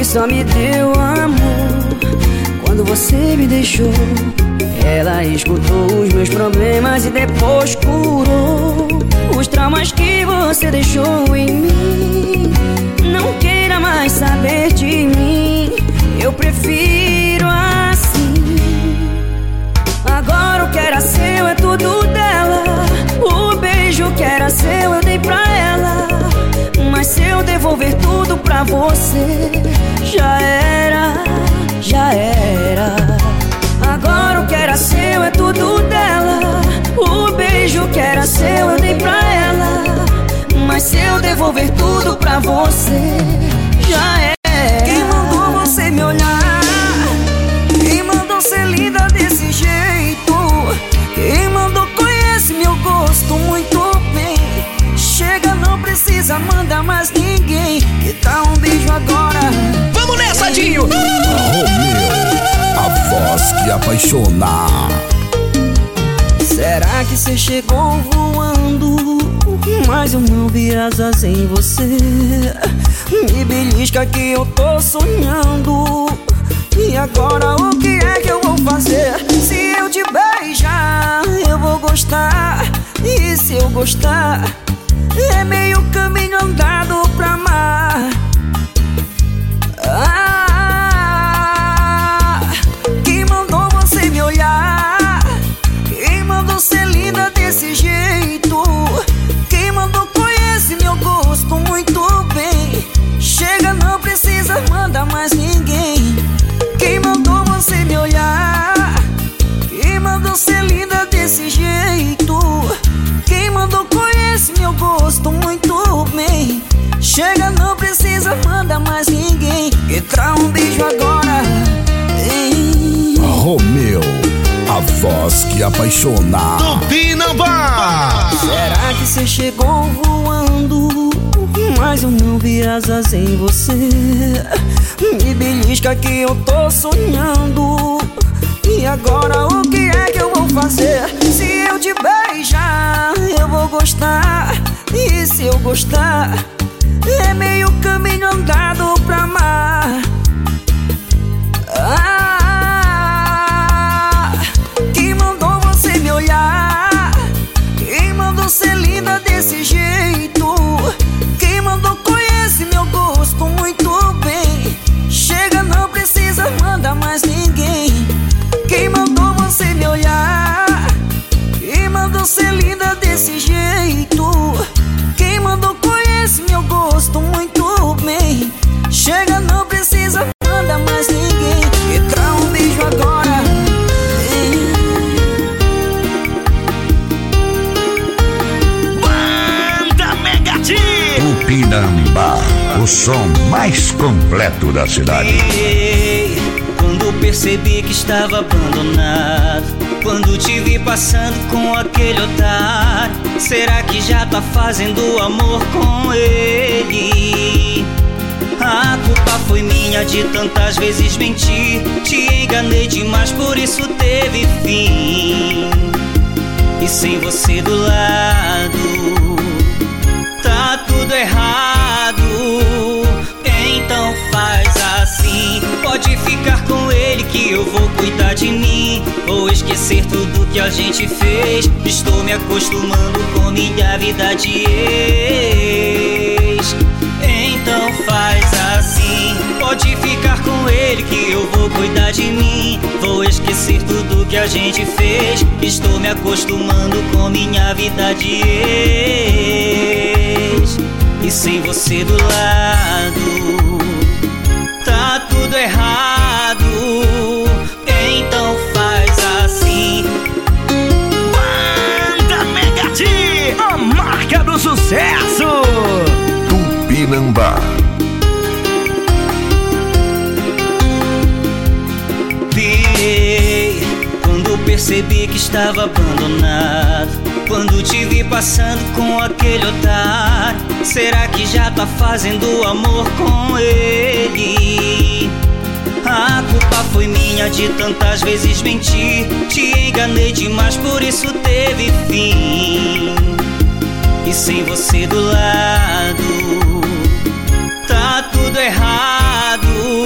que só me deu amor. Quando você me deixou, ela escutou os meus problemas e depois curou os traumas que você deixou em mim. Não queira mais saber de mim, eu prefiro assim. Agora o que era seu é tudo dela. O beijo que era seu eu dei pra ela. Mas se eu devolver tudo pra você, já era, já era. Agora o que era seu é tudo dela. O beijo que era seu eu dei pra ela. Mas se eu devolver tudo pra você, já era. Quem mandou você me olhar? Quem mandou ser linda desse jeito? Quem mandou conhece meu gosto muito bem? Chega, não precisa mandar mais ninguém. Que tal um beijo agora? Vamos nessa, Dinho! Romeu, a voz que apaixona. Será que você chegou voando, mas eu não vi asas em você? Me belisca que eu tô sonhando. E agora o que é que eu vou fazer? Se eu te beijar, eu vou gostar. E se eu gostar, é meio caminho andado pra amar. Ah, quem mandou você me olhar? Quem mandou ser linda desse jeito? Quem mandou conhece meu gosto muito bem? Chega, não precisa mandar mais ninguém. Quem mandou você me olhar? Quem mandou ser linda desse jeito? Quem mandou conhece meu gosto muito bem? Chega, não precisa mandar mais ninguém. Que tra um beijo agora. Ei. Romeu, a voz que apaixona. Tupinambá! Será que você chegou voando, mas eu não vi asas em você? Me belisca que eu tô sonhando. E agora o que é que eu vou fazer? Se eu te beijar, eu vou gostar. E se eu gostar, é meio caminho andado pra amar. Ah, quem mandou você me olhar? Quem mandou ser linda desse jeito? Quem mandou conhece meu gosto muito bem? Chega, não precisa mandar mais ninguém. Quem mandou você me olhar? Quem mandou ser linda desse jeito? Quem mandou conhece meu gosto muito bem? Chega, não precisa mandar mais ninguém. E tra um beijo agora. Banda Megati! Tupinambá, o som mais completo da cidade. Ei, quando percebi que estava abandonado, quando te vi passando com aquele otário, será que já tá fazendo amor com ele? A culpa foi minha de tantas vezes mentir. Te enganei demais, por isso teve fim. E sem você do lado, tá tudo errado. Então faz assim, pode ficar com ele que eu vou cuidar de mim. Vou esquecer tudo que a gente fez. Estou me acostumando com minha vida de ex. Então faz assim, pode ficar com ele que eu vou cuidar de mim. Vou esquecer tudo que a gente fez. Estou me acostumando com minha vida de ex. E sem você do lado, tá tudo errado. Então faz assim. Banda Megati, a marca do sucesso. Tupinambá. Pirei quando percebi que estava abandonado, quando te vi passando com aquele otário. Será que já tá fazendo amor com ele? A culpa foi minha de tantas vezes mentir. Te enganei demais, por isso teve fim. E sem você do lado, tá tudo errado.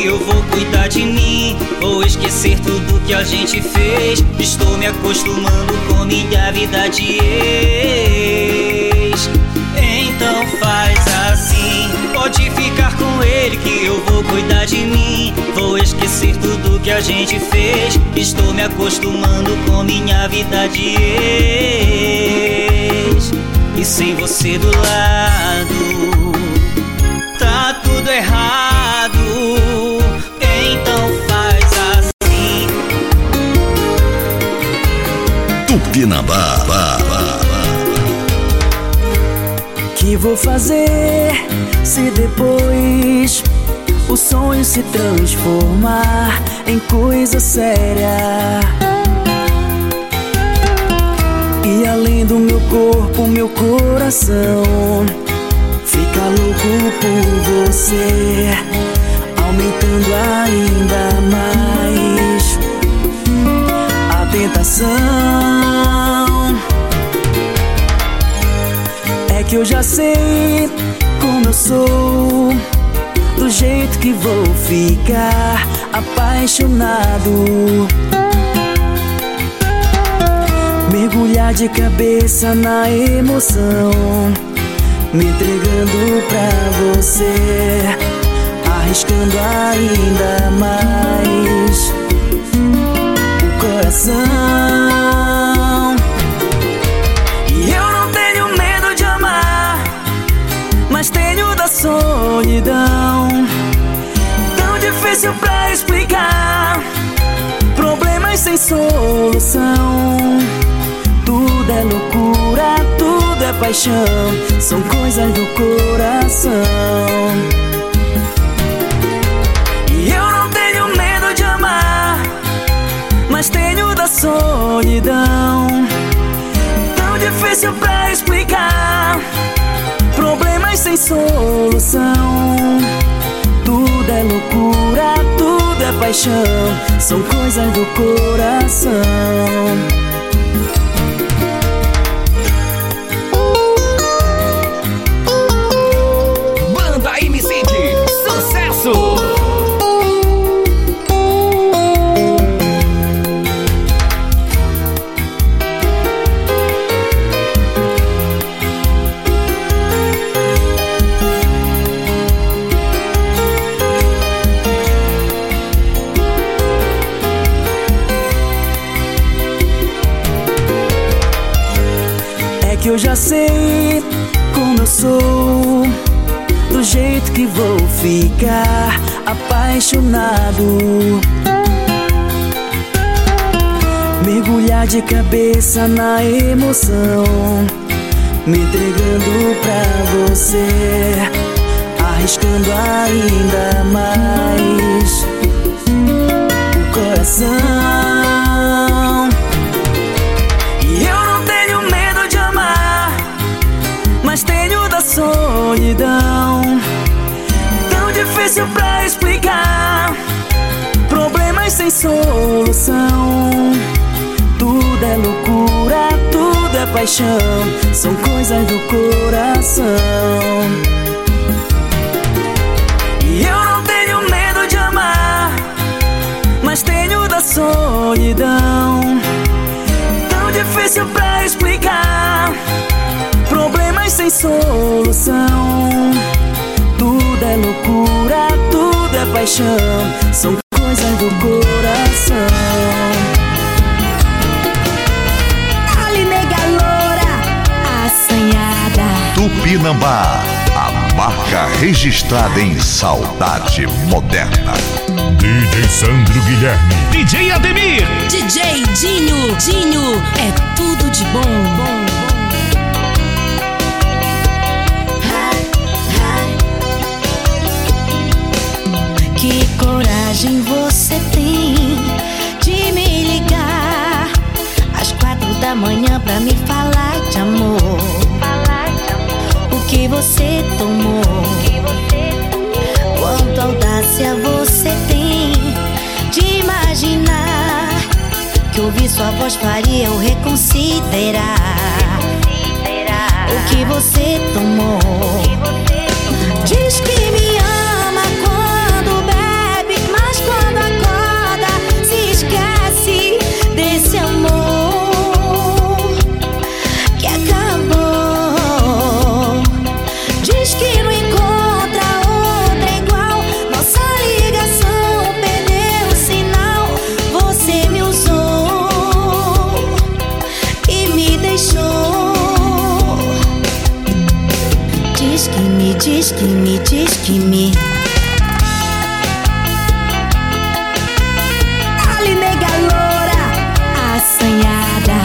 eu vou cuidar de mim. Vou esquecer tudo que a gente fez. Estou me acostumando com minha vida de ex. Então faz assim, pode ficar com ele que eu vou cuidar de mim. Vou esquecer tudo que a gente fez. Estou me acostumando com minha vida de ex. E sem você do lado, tá tudo errado. Então faz assim. Tupinambá. Que vou fazer se depois o sonho se transformar em coisa séria? E além do meu corpo, meu coração fica louco por você, aumentando ainda mais a tentação. É que eu já sei como eu sou, do jeito que vou ficar apaixonado. Mergulhar de cabeça na emoção, me entregando pra você, arriscando ainda mais o coração. E eu não tenho medo de amar, mas tenho da solidão. Tão difícil pra explicar, problemas sem solução. Tudo é loucura, tudo é paixão, são coisas do coração. E eu não tenho medo de amar, mas tenho da solidão. Tão difícil pra explicar, problemas sem solução. Tudo é loucura, tudo é paixão, são coisas do coração. Que eu já sei como eu sou, do jeito que vou ficar apaixonado. Mergulhar de cabeça na emoção, me entregando pra você, arriscando ainda mais o coração. Mas tenho da solidão. Tão difícil pra explicar, problemas sem solução. Tudo é loucura, tudo é paixão, são coisas do coração. E eu não tenho medo de amar, mas tenho da solidão. Tão difícil pra explicar, problemas sem solução. Tudo é loucura, tudo é paixão, são coisas do coração. Ali nega loura, assanhada. Tupinambá, a marca registrada em saudade moderna. D J Sandro Guilherme, D J Ademir, D J Dinho. Dinho é tudo de bom, bom. Que coragem você tem de me ligar às quatro da manhã pra me falar de amor. O que você tomou? Quanta audácia você tem de imaginar que ouvir sua voz faria eu reconsiderar o que você tomou. Diz que me ama quando bebe, Diz que me, diz que me. Ali, nega loura, assanhada.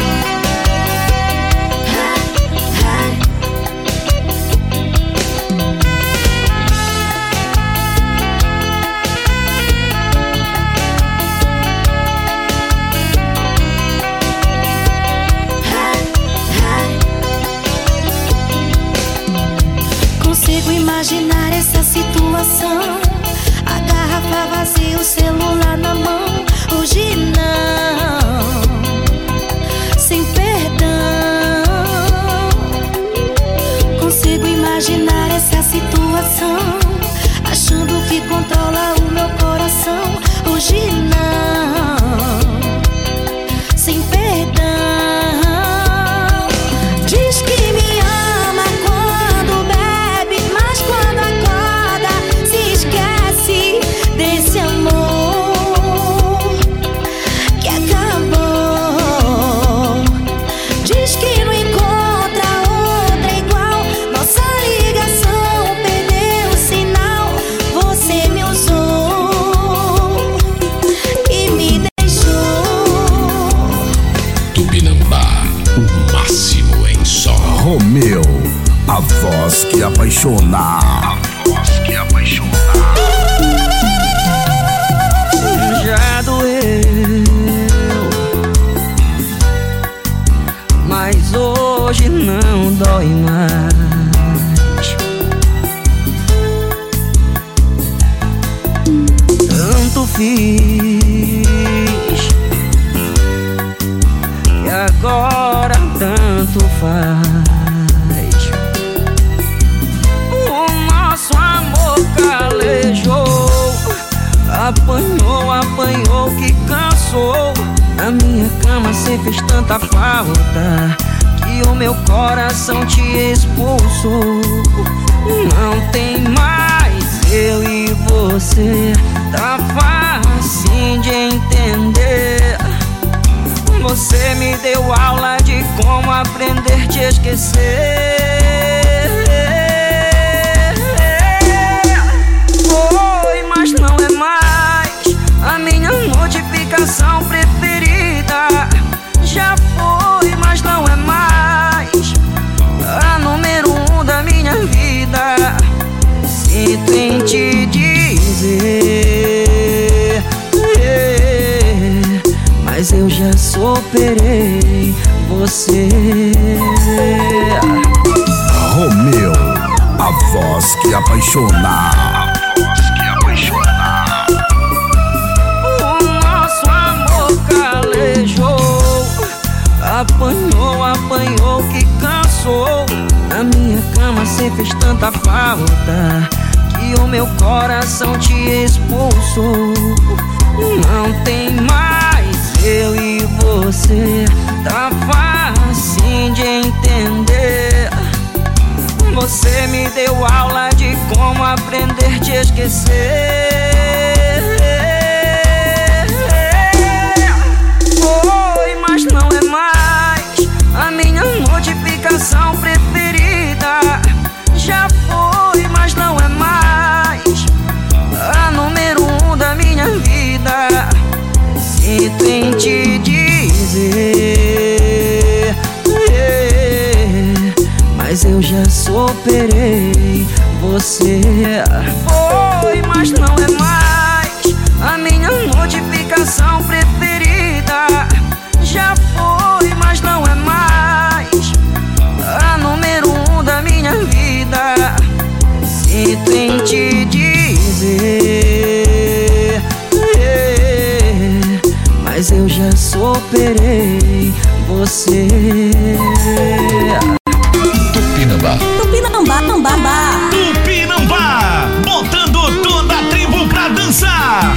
Consigo imaginar essa situação. A garrafa vazia, o celular na mão. Hoje não, sem perdão. Consigo imaginar essa situação, achando que controla o meu coração. Hoje não, sem perdão. Diz que me ama quando bebe, mas quando acorda se esquece desse amor que acabou. Diz que não encontra outra igual. Nossa ligação perdeu o sinal. Você me usou e me deixou. Tupinambá, o máximo em som. Romeu, a voz que apaixona. A voz que apaixona. Já doeu, mas hoje não dói mais. Tanto fiz e agora tanto faz. O nosso amor calejou, apanhou, apanhou que cansou. A minha cama cê fez tanta falta que o meu coração te expulsou. Não tem mais eu e você, tá fácil de entender. Você me deu aula de como aprender a te esquecer. Foi, mas não é mais a minha notificação preferida. Já foi, mas não é mais a número um da minha vida. Sinto em te dizer, mas eu já superei você. Romeu, a voz que apaixona. A voz que apaixona. O nosso amor calejou, apanhou, apanhou que cansou. Na minha cama cê fez tanta falta que o meu coração te expulsou. Não tem mais eu e você, tá fácil de entender. Você me deu aula de como aprender a te esquecer. Foi, mas não é mais a minha notificação preferida. Já foi, mas não é mais a número um da minha vida. Sinto em te dizer, mas eu já superei você. Foi, mas não é mais a minha notificação preferida. Já foi, mas não é mais a número um da minha vida. Sinto em te dizer, mas eu já superei você. Tupinambá. Tupinambá, Tupinambá. Tupinambá, botando toda a tribo pra dançar.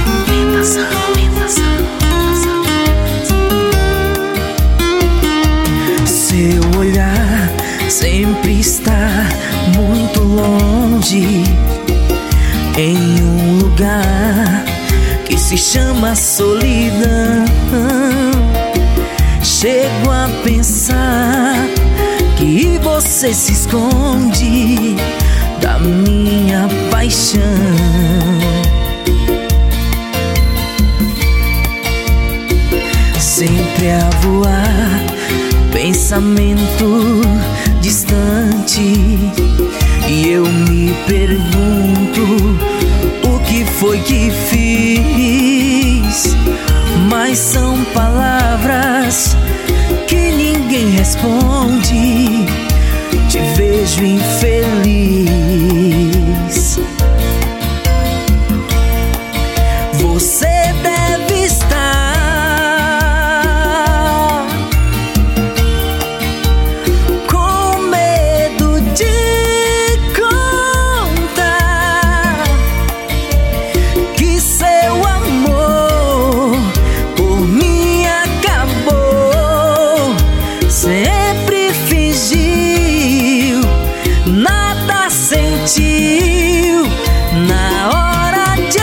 Seu olhar sempre está muito longe, em um lugar que se chama solidão. Chego a pensar que você se esconde da minha paixão. Sempre a voar, pensamento distante, e eu me pergunto o que foi que fiz. Mas são palavras que ninguém responde. Te vejo infeliz. Você deve estar com medo de contar que seu amor por mim acabou. Sempre fingiu, nada sentiu na hora de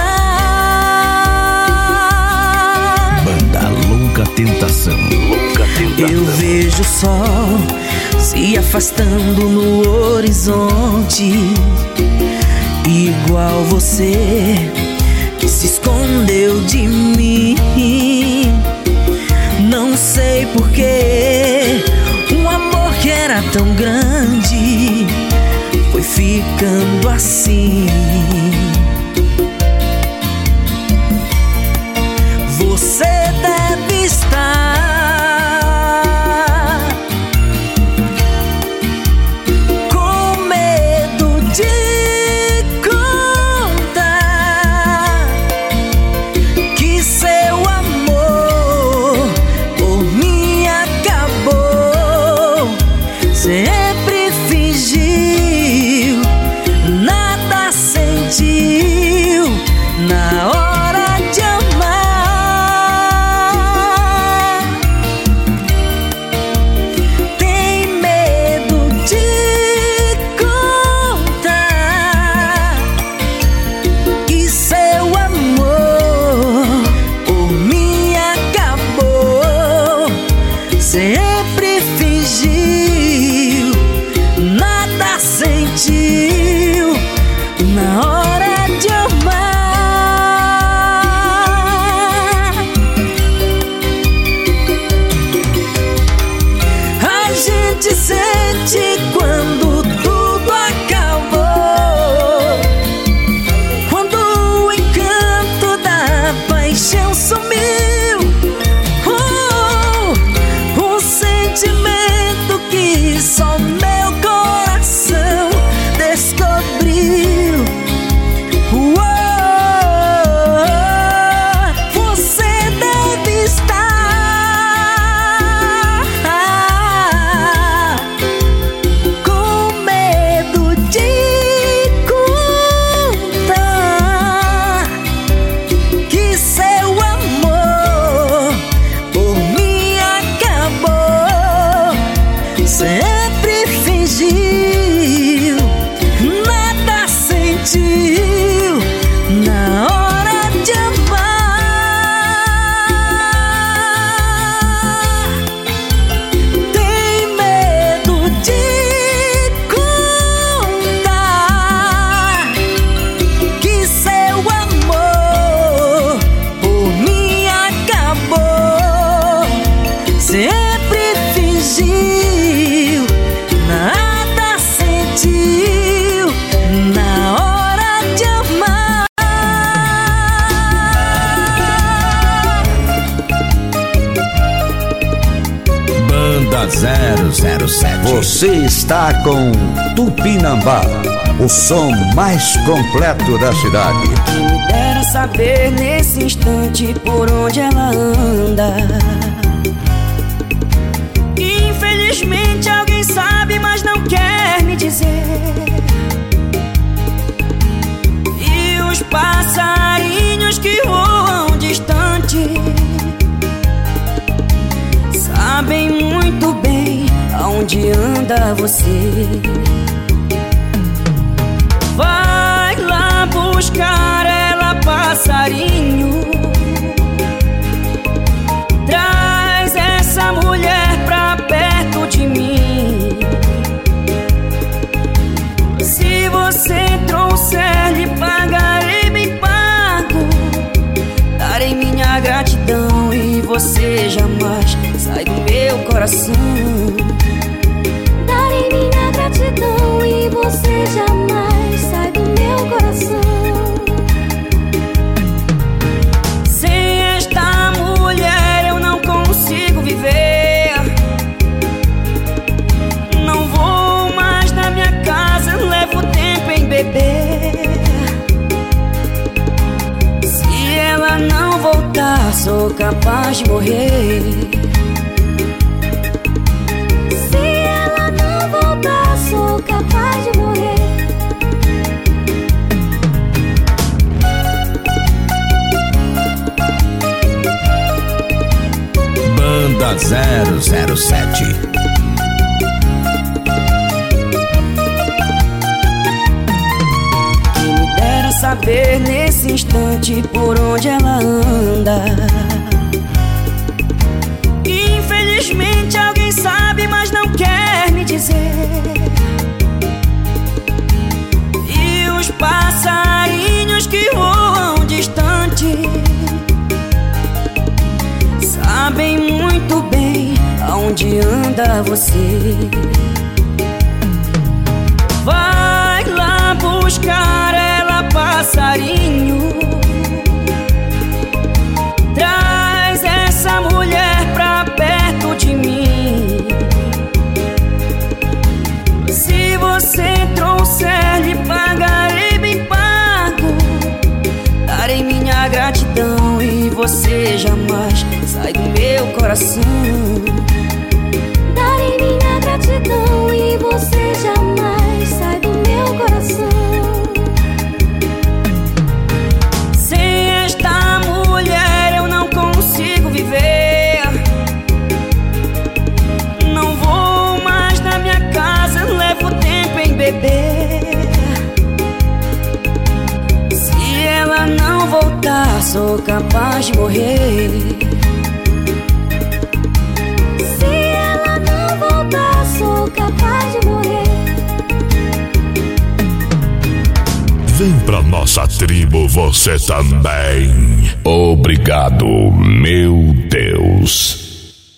amar. Banda Louca Tentação. Louca Tentação. Eu vejo o sol se afastando no horizonte, igual você que se escondeu de mim. Não sei porquê, um amor que era tão grande foi ficando assim. Você deve estar com medo de contar que seu amor por mim acabou. Sempre fingiu, nada sentiu na hora de amar. Tem medo de contar que seu amor por mim acabou. Sempre fingiu, nada sentiu na hora de amar. A gente sente quando tudo acabou, quando o encanto da paixão sumiu. Oh, um sentimento que só meu coração descobriu. Uou, você deve estar com medo de contar que seu amor por mim acabou. Sempre fingiu, nada sentiu na hora de amar. Tem medo de contar que seu amor por mim acabou. Sempre fingiu, nada sentiu na hora de amar. Banda zero zero sete. Você está com Tupinambá, o som mais completo da cidade. Quem me dera saber nesse instante por onde ela anda. Infelizmente alguém sabe, mas não quer me dizer. E os passarinhos que voam distante sabem muito bem aonde anda você. Vai lá buscar ela, passarinho. Traz essa mulher pra perto de mim. Se coração. Darei minha gratidão e você jamais sai do meu coração. Sem esta mulher eu não consigo viver. Não vou mais na minha casa, levo tempo em beber. Se ela não voltar, sou capaz de morrer. Se ela não voltar, sou capaz de morrer. Banda zero zero sete. Quem me dera saber nesse instante por onde ela anda. Infelizmente alguém sabe, mas não quer me dizer. E os passarinhos que voam distante sabem muito bem aonde anda você. Vai lá buscar ela, passarinho. Traz essa mulher pra perto de mim. Se você trouxer, lhe pagarei bem pago. Darei minha gratidão e você jamais sai do meu coração. Darei minha gratidão e você jamais sai do meu coração. Sem esta mulher eu não consigo viver. Não vou mais na minha casa, levo tempo em beber. Se ela não voltar, sou capaz de morrer. Se ela não voltar, sou capaz de morrer. Vem pra nossa tribo você também. Obrigado, meu Deus.